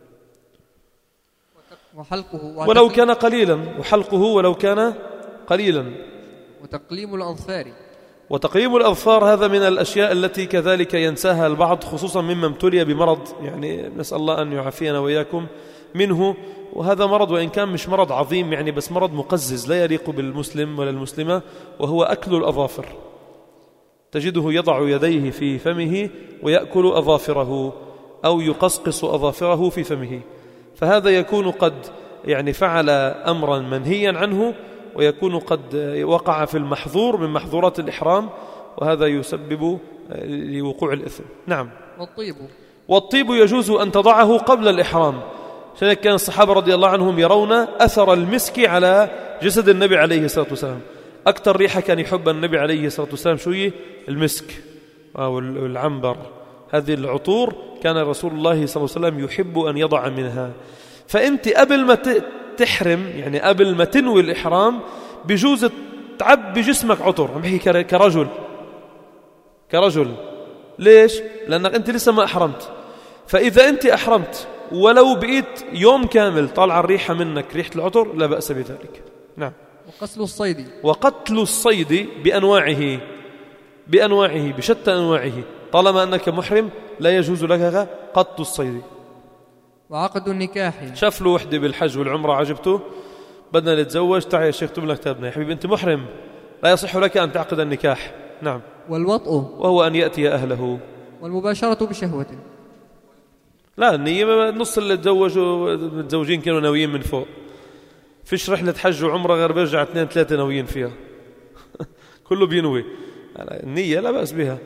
وحلقه ولو كان قليلا، وحلقه ولو كان قليلا. وتقليم الأظفار، وتقليم الأظفار هذا من الأشياء التي كذلك ينساها البعض، خصوصا ممن ابتلي بمرض، يعني نسأل الله أن يعافينا وإياكم منه. وهذا مرض وإن كان مش مرض عظيم يعني، بس مرض مقزز لا يليق بالمسلم ولا المسلمة، وهو أكل الأظافر. تجده يضع يديه في فمه ويأكل أظافره أو يقصقص أظافره في فمه، فهذا يكون قد يعني فعل أمرا منهيا عنه، ويكون قد وقع في المحظور من محظورات الإحرام، وهذا يسبب لوقوع الإثم. نعم. والطيب والطيب يجوز أن تضعه قبل الإحرام. عشان كان الصحابة رضي الله عنهم يرون أثر المسك على جسد النبي عليه الصلاة والسلام. أكثر ريحة كان يحب النبي عليه الصلاة والسلام شو هي؟ المسك والعنبر، هذه العطور كان رسول الله صلى الله عليه وسلم يحب أن يضع منها. فأنت قبل ما تحرم، يعني قبل ما تنوي الإحرام، بجوز تعبي جسمك عطر. عم بحكي كرجل كرجل ليش؟ لأنك أنت لسه ما أحرمت. فإذا أنت أحرمت ولو بقيت يوم كامل طالع الريحة منك ريحة العطر لا بأس بذلك. نعم. وقتل الصيد وقتل الصيد بأنواعه بأنواعه بشتى أنواعه، طالما أنك محرم لا يجوز لك قتل الصيد. وعقد النكاح، شاف له وحدة بالحج والعمرة عجبته، بدنا نتزوج، تعال يا شيخ اكتب لنا كتابنا. يا حبيبي أنت محرم، لا يصح لك أن تعقد النكاح. نعم. والوطء، وهو أن يأتي أهله. والمباشرة بشهوة. لا، النية نص اللي تزوجوا متزوجين كانوا ناويين من فوق، فيش رحلة حج وعمرة غير بيرجع اثنين ثلاثة ناويين فيها كله بينوي. النية لا بأس بها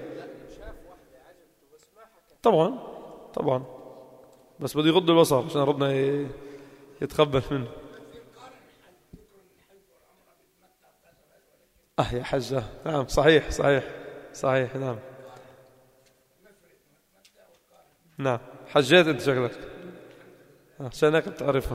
طبعا طبعا، بس بده يغض البصر عشان ربنا يتقبل منه. اه يا حجة، نعم صحيح صحيح صحيح. نعم نعم، حجيت انت شكلك عشان هيك بتعرفهم.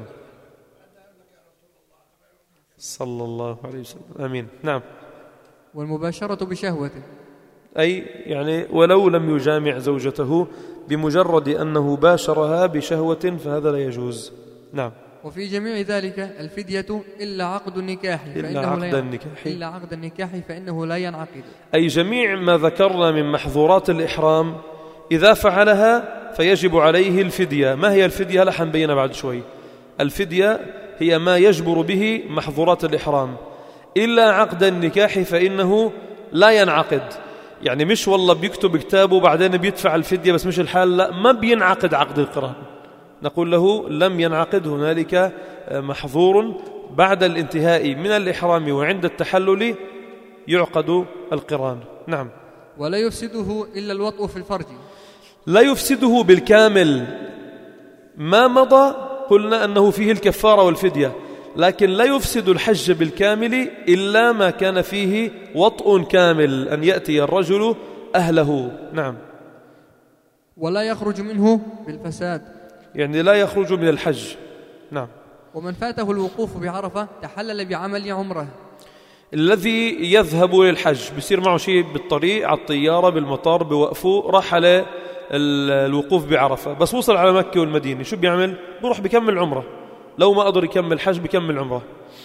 صلى الله عليه وسلم. آمين. نعم. والمباشرة بشهوة، أي يعني ولو لم يجامع زوجته، بمجرد أنه باشرها بشهوة فهذا لا يجوز. نعم. وفي جميع ذلك الفدية إلا عقد النكاح إلا عقد النكاح إلا عقد النكاح فإنه لا ينعقد. أي جميع ما ذكرنا من محظورات الإحرام إذا فعلها فيجب عليه الفدية. ما هي الفدية؟ هلا حنبينها بعد شوي. الفدية هي ما يجبر به محظورات الإحرام. إلا عقد النكاح فإنه لا ينعقد، يعني مش والله بيكتب كتابه وبعدين بيدفع الفدية بس مش الحال، لا، ما بينعقد عقد القران. نقول له لم ينعقد، هنالك محظور بعد الانتهاء من الإحرام وعند التحلل يعقد القران. نعم. ولا يفسده إلا الوطء في الفرج، لا يفسده بالكامل. ما مضى قلنا أنه فيه الكفارة والفدية، لكن لا يفسد الحج بالكامل إلا ما كان فيه وطء كامل، أن يأتي الرجل أهله. نعم. ولا يخرج منه بالفساد، يعني لا يخرج من الحج. نعم. ومن فاته الوقوف بعرفة تحلل بعمل عمره. الذي يذهب للحج بيصير معه شيء بالطريق، على الطيارة، بالمطار، بوقفه، راح على الوقوف بعرفة، بس وصل على مكة والمدينة شو بيعمل؟ بروح بكمل عمره، لو ما قدر يكمل حج بكمل عمره.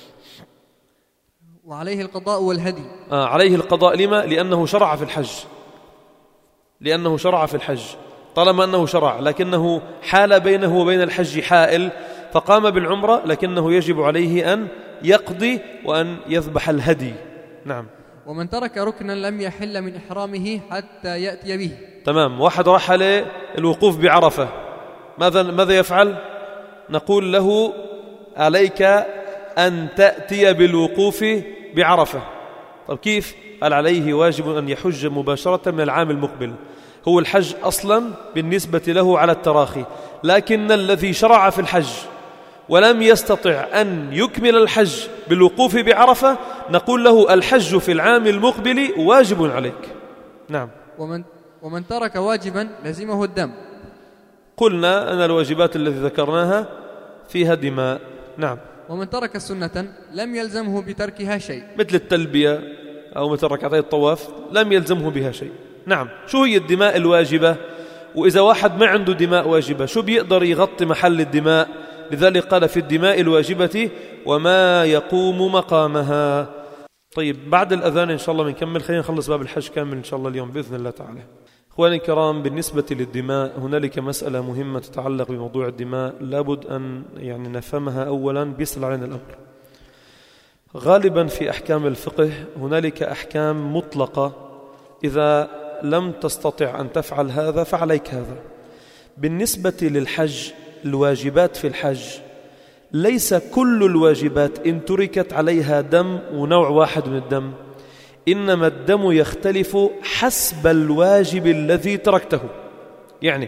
وعليه القضاء والهدي. آه عليه القضاء. لما؟ لأنه شرع في الحج لأنه شرع في الحج طالما أنه شرع، لكنه حال بينه وبين الحج حائل فقام بالعمرة، لكنه يجب عليه أن يقضي وأن يذبح الهدي. نعم. ومن ترك ركنا لم يحل من إحرامه حتى يأتي به. تمام. واحد راح عليه الوقوف بعرفة، ماذا ماذا يفعل؟ نقول له عليك أن تأتي بالوقوف بعرفة. طب كيف؟ قال عليه واجب أن يحج مباشرة من العام المقبل. هو الحج أصلا بالنسبة له على التراخي، لكن الذي شرع في الحج ولم يستطع أن يكمل الحج بالوقوف بعرفة نقول له الحج في العام المقبل واجب عليك. نعم. ومن, ومن ترك واجبا لزمه الدم. قلنا أن الواجبات التي ذكرناها فيها دماء. نعم. ومن ترك سنة لم يلزمه بتركها شيء، مثل التلبية أو مثل ركعتي الطواف لم يلزمه بها شيء. نعم. شو هي الدماء الواجبة؟ وإذا واحد ما عنده دماء واجبة شو بيقدر يغطي محل الدماء؟ لذلك قال في الدماء الواجبة وما يقوم مقامها. طيب بعد الأذان إن شاء الله بنكمل، خلينا نخلص باب الحج كامل إن شاء الله اليوم بإذن الله تعالى. إخواني الكرام، بالنسبة للدماء هنالك مسألة مهمة تتعلق بموضوع الدماء لابد أن يعني نفهمها. أولا بيسأل علينا الأمر. غالبا في أحكام الفقه هنالك أحكام مطلقة، إذا لم تستطع أن تفعل هذا فعليك هذا. بالنسبة للحج الواجبات في الحج ليس كل الواجبات إن تركت عليها دم ونوع واحد من الدم، إنما الدم يختلف حسب الواجب الذي تركته. يعني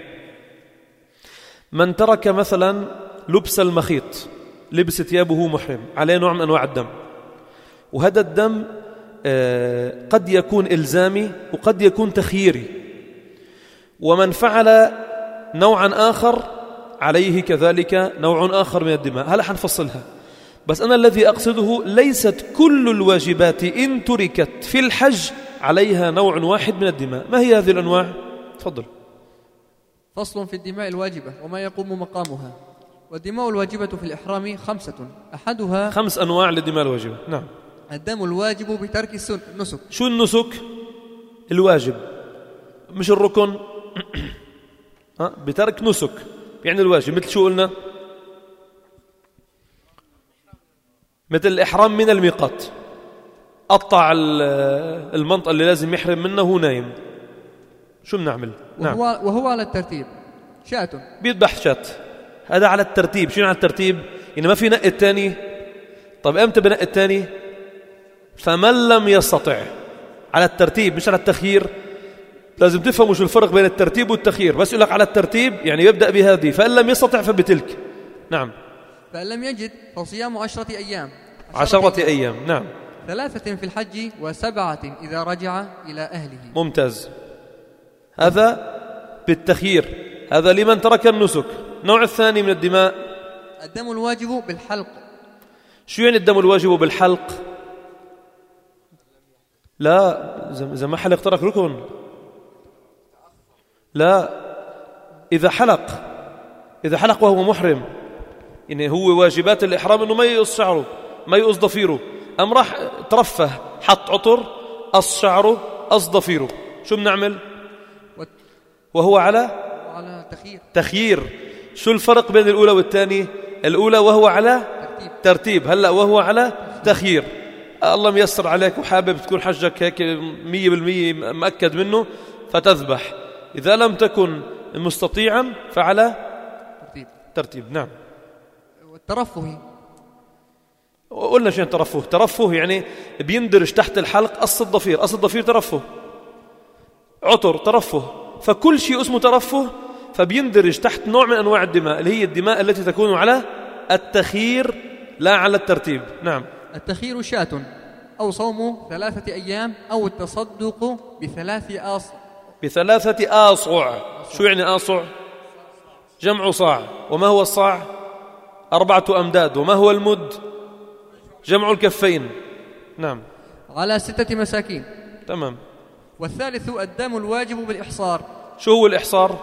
من ترك مثلا لبس المخيط، لبس ثيابه محرم، عليه نوع من أنواع الدم، وهذا الدم قد يكون إلزامي وقد يكون تخييري. ومن فعل نوعا آخر عليه كذلك نوع آخر من الدماء. هلا حنفصلها، بس أنا الذي أقصده ليست كل الواجبات إن تركت في الحج عليها نوع واحد من الدماء. ما هي هذه الأنواع؟ تفضل. فصل في الدماء الواجبة وما يقوم مقامها. والدماء الواجبة في الإحرام خمسة، أحدها خمس أنواع للدماء الواجبة. نعم. الدم الواجب بترك النسك. شو النسك؟ الواجب مش الركن. بترك نسك يعني الواجب، مثل شو قلنا؟ مثل الإحرام من الميقات، قطع المنطقة اللي لازم يحرم منه وهو نايم، شو بنعمل؟ نعم. وهو, وهو على الترتيب شاة، بيذبح شاة، هذا على الترتيب. شنو على الترتيب؟ يعني ما في نق الثاني. طب امتى بنق الثاني؟ فمن لم يستطع، على الترتيب مش على التخيير. لازم تفهموا شو الفرق بين الترتيب والتخيير. بس يقول لك على الترتيب يعني يبدأ بهذه، فإن لم يستطع فبتلك. نعم. فإن لم يجد فصيام عشرة أيام. عشرة, عشرة أيام. نعم. ثلاثة في الحج وسبعة إذا رجع إلى أهله. ممتاز. هذا بالتخيير، هذا لمن ترك النسك. النوع الثاني من الدماء الدم الواجب بالحلق. شو يعني الدم الواجب بالحلق؟ لا، إذا ما حلق ترك ركن. لا، إذا حلق إذا حلق وهو محرم، يعني هو واجبات الإحرام إنه ما يقص شعره، ما يقص ضفيره، أم راح ترفه، حط عطر، قص شعره، قص ضفيره، شو بنعمل؟ وهو على على تخيير. تخيير. شو الفرق بين الأولى والثانية؟ الأولى وهو على ترتيب, ترتيب. هلأ وهو على تخيير. الله ميسر عليك وحابب تكون حجك هيك مية بالمية مأكد منه فتذبح. إذا لم تكن مستطيعا فعلى ترتيب. ترتيب. نعم. والترفه قلنا شيء ترفه. ترفه يعني بيندرج تحت الحلق قص الضفير. قص الضفير ترفه، عطر ترفه، فكل شيء اسمه ترفه فبيندرج تحت نوع من أنواع الدماء اللي هي الدماء التي تكون على التخيير لا على الترتيب. نعم. التخيير شاة أو صوم ثلاثة أيام أو التصدق بثلاث آصع. بثلاثة آصع. شو يعني آصع؟ جمع صاع. وما هو الصاع؟ أربعة أمداد. وما هو المد؟ جمع الكفين. نعم. على ستة مساكين. تمام. والثالث الدم الواجب بالإحصار. شو هو الإحصار؟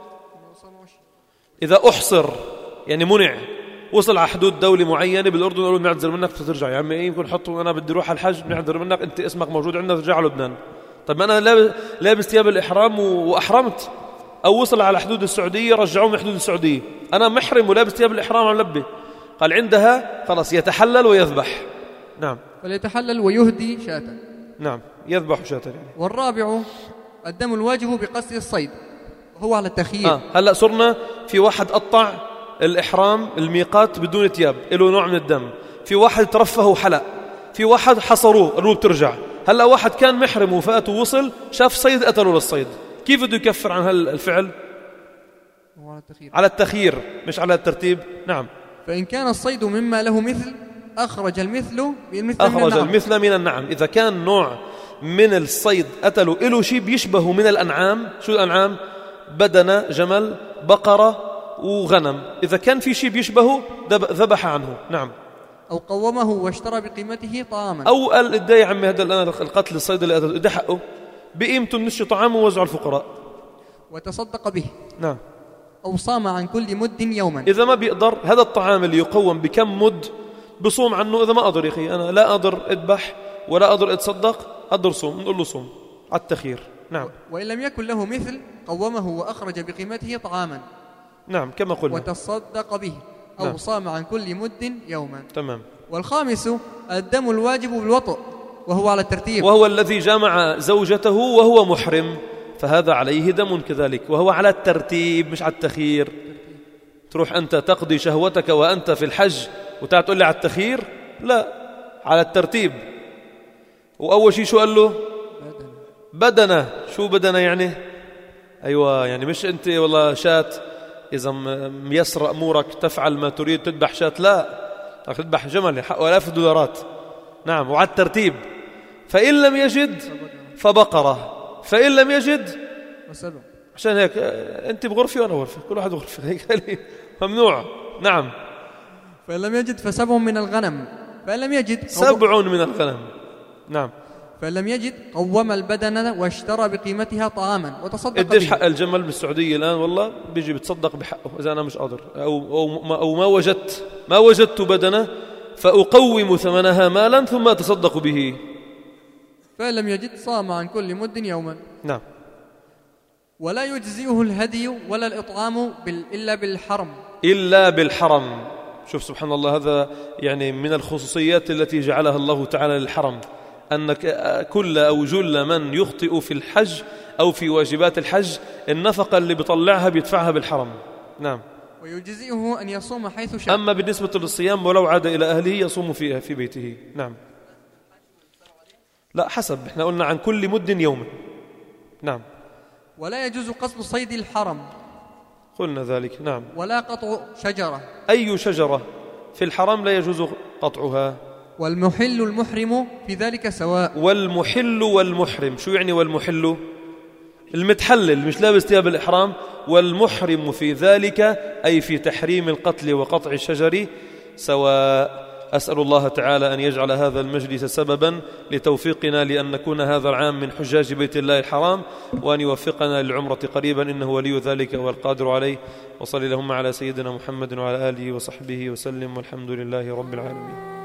إذا أحصر يعني منع، وصل على حدود دولة معينة بالأردن قالوا بنعتذر منك ترجع. يا عمي يمكن حطوا أنا بدي أروح على الحج، بنعتذر منك، أنت اسمك موجود عندنا ترجع على لبنان. طب ما أنا لابس ثياب الإحرام وأحرمت، أو وصل على حدود السعودية رجعوه من حدود السعودية، أنا محرم ولابس ثياب الإحرام عم لبي. قال عندها خلاص يتحلل ويذبح. نعم. وليتحلل ويهدي شاة. نعم يذبح شاة يعني. والرابع الدم الواجب بقصد الصيد وهو على التخيير. آه. هلأ صرنا في واحد قطع الإحرام الميقات بدون ثياب له نوع من الدم، في واحد ترفه وحلق، في واحد حصروه قالوا بترجع. هلأ واحد كان محرم وفات ووصل شاف صيد قتلوا للصيد، كيف بده يكفر عن هالفعل؟ على التخيير. على التخيير مش على الترتيب. نعم. فإن كان الصيد مما له مثل أخرج المثل بالمثل أخرج المثل من النعم. إذا كان نوع من الصيد قتلوا له شيء بيشبه من الأنعام، شو الأنعام؟ بدنة، جمل، بقرة وغنم، إذا كان في شيء بيشبهه ذبح عنه. نعم. أو قومه واشترى بقيمته طعاما، أو قال إدى يا عمي هذا الآن القتل الصيد اللي قتله إدى حقه بقيمته نشي طعامه ووزعه الفقراء وتصدق به. نعم. أو صام عن كل مد يوما. إذا ما بيقدر هذا الطعام اللي يقوم بكم مد بصوم عنه. إذا ما قدر يا أخي أنا لا أقدر أذبح ولا أقدر أتصدق، أقدر صوم، نقول له صوم على التخيير. نعم. وإن لم يكن له مثل قومه وأخرج بقيمته طعاما. نعم كما قلنا. وتصدق به. أو نعم. صام عن كل مد يوما. تمام. والخامس الدم الواجب بالوطء وهو على الترتيب، وهو الذي جامع زوجته وهو محرم، فهذا عليه دم كذلك وهو على الترتيب مش على التخيير. تروح أنت تقضي شهوتك وأنت في الحج وتعال تقول لي على التخيير؟ لا، على الترتيب. وأول شيء شو قال له؟ بدنة. شو بدنة يعني؟ أيوة يعني مش أنت والله شات إذا ميسر أمورك تفعل ما تريد تذبح شات، لا، تذبح جمل حقه آلاف دولارات. نعم. وعلى الترتيب. فإن لم يجد فبقرة، فإن لم يجد وسبع. عشان هيك أنت بغرفة وأنا غرفة، كل واحد غرفة، هيك ممنوع. نعم. فإن لم يجد فسبع من الغنم، فإن لم يجد سبع من الغنم. نعم. فإن لم يجد قوم البدنة واشترى بقيمتها طعاما وتصدق به. قديش حق الجمل بالسعودية الآن؟ والله بيجي بتصدق بحقه إذا أنا مش قادر أو, أو, ما, أو ما وجدت ما وجدت بدنة فأقوم ثمنها مالا ثم أتصدق به. فإن لم يجد صام عن كل مد يوما. نعم. ولا يجزئه الهدي ولا الإطعام إلا بالحرم. إلا بالحرم. شوف سبحان الله، هذا يعني من الخصوصيات التي جعلها الله تعالى للحرم، أن كل أو جل من يخطئ في الحج أو في واجبات الحج النفقة اللي بيطلعها بيدفعها بالحرم. نعم. ويجزئه أن يصوم حيث شاء. أما بالنسبة للصيام ولو عاد إلى أهله يصوم فيها في بيته. نعم. لا حسب، احنا قلنا عن كل مد يوما. نعم. ولا يجوز قصد صيد الحرم، قلنا ذلك. نعم. ولا قطع شجرة، أي شجرة في الحرم لا يجوز قطعها. والمحل المحرم في ذلك سواء. والمحل والمحرم شو يعني؟ والمحل المتحلل مش لابس ثياب الإحرام، والمحرم في ذلك أي في تحريم القتل وقطع الشجر سواء. أسأل الله تعالى أن يجعل هذا المجلس سببا لتوفيقنا لأن نكون هذا العام من حجاج بيت الله الحرام، وأن يوفقنا للعمرة قريبا إنه ولي ذلك والقادر عليه. وصلي اللهم على سيدنا محمد وعلى آله وصحبه وسلم، والحمد لله رب العالمين.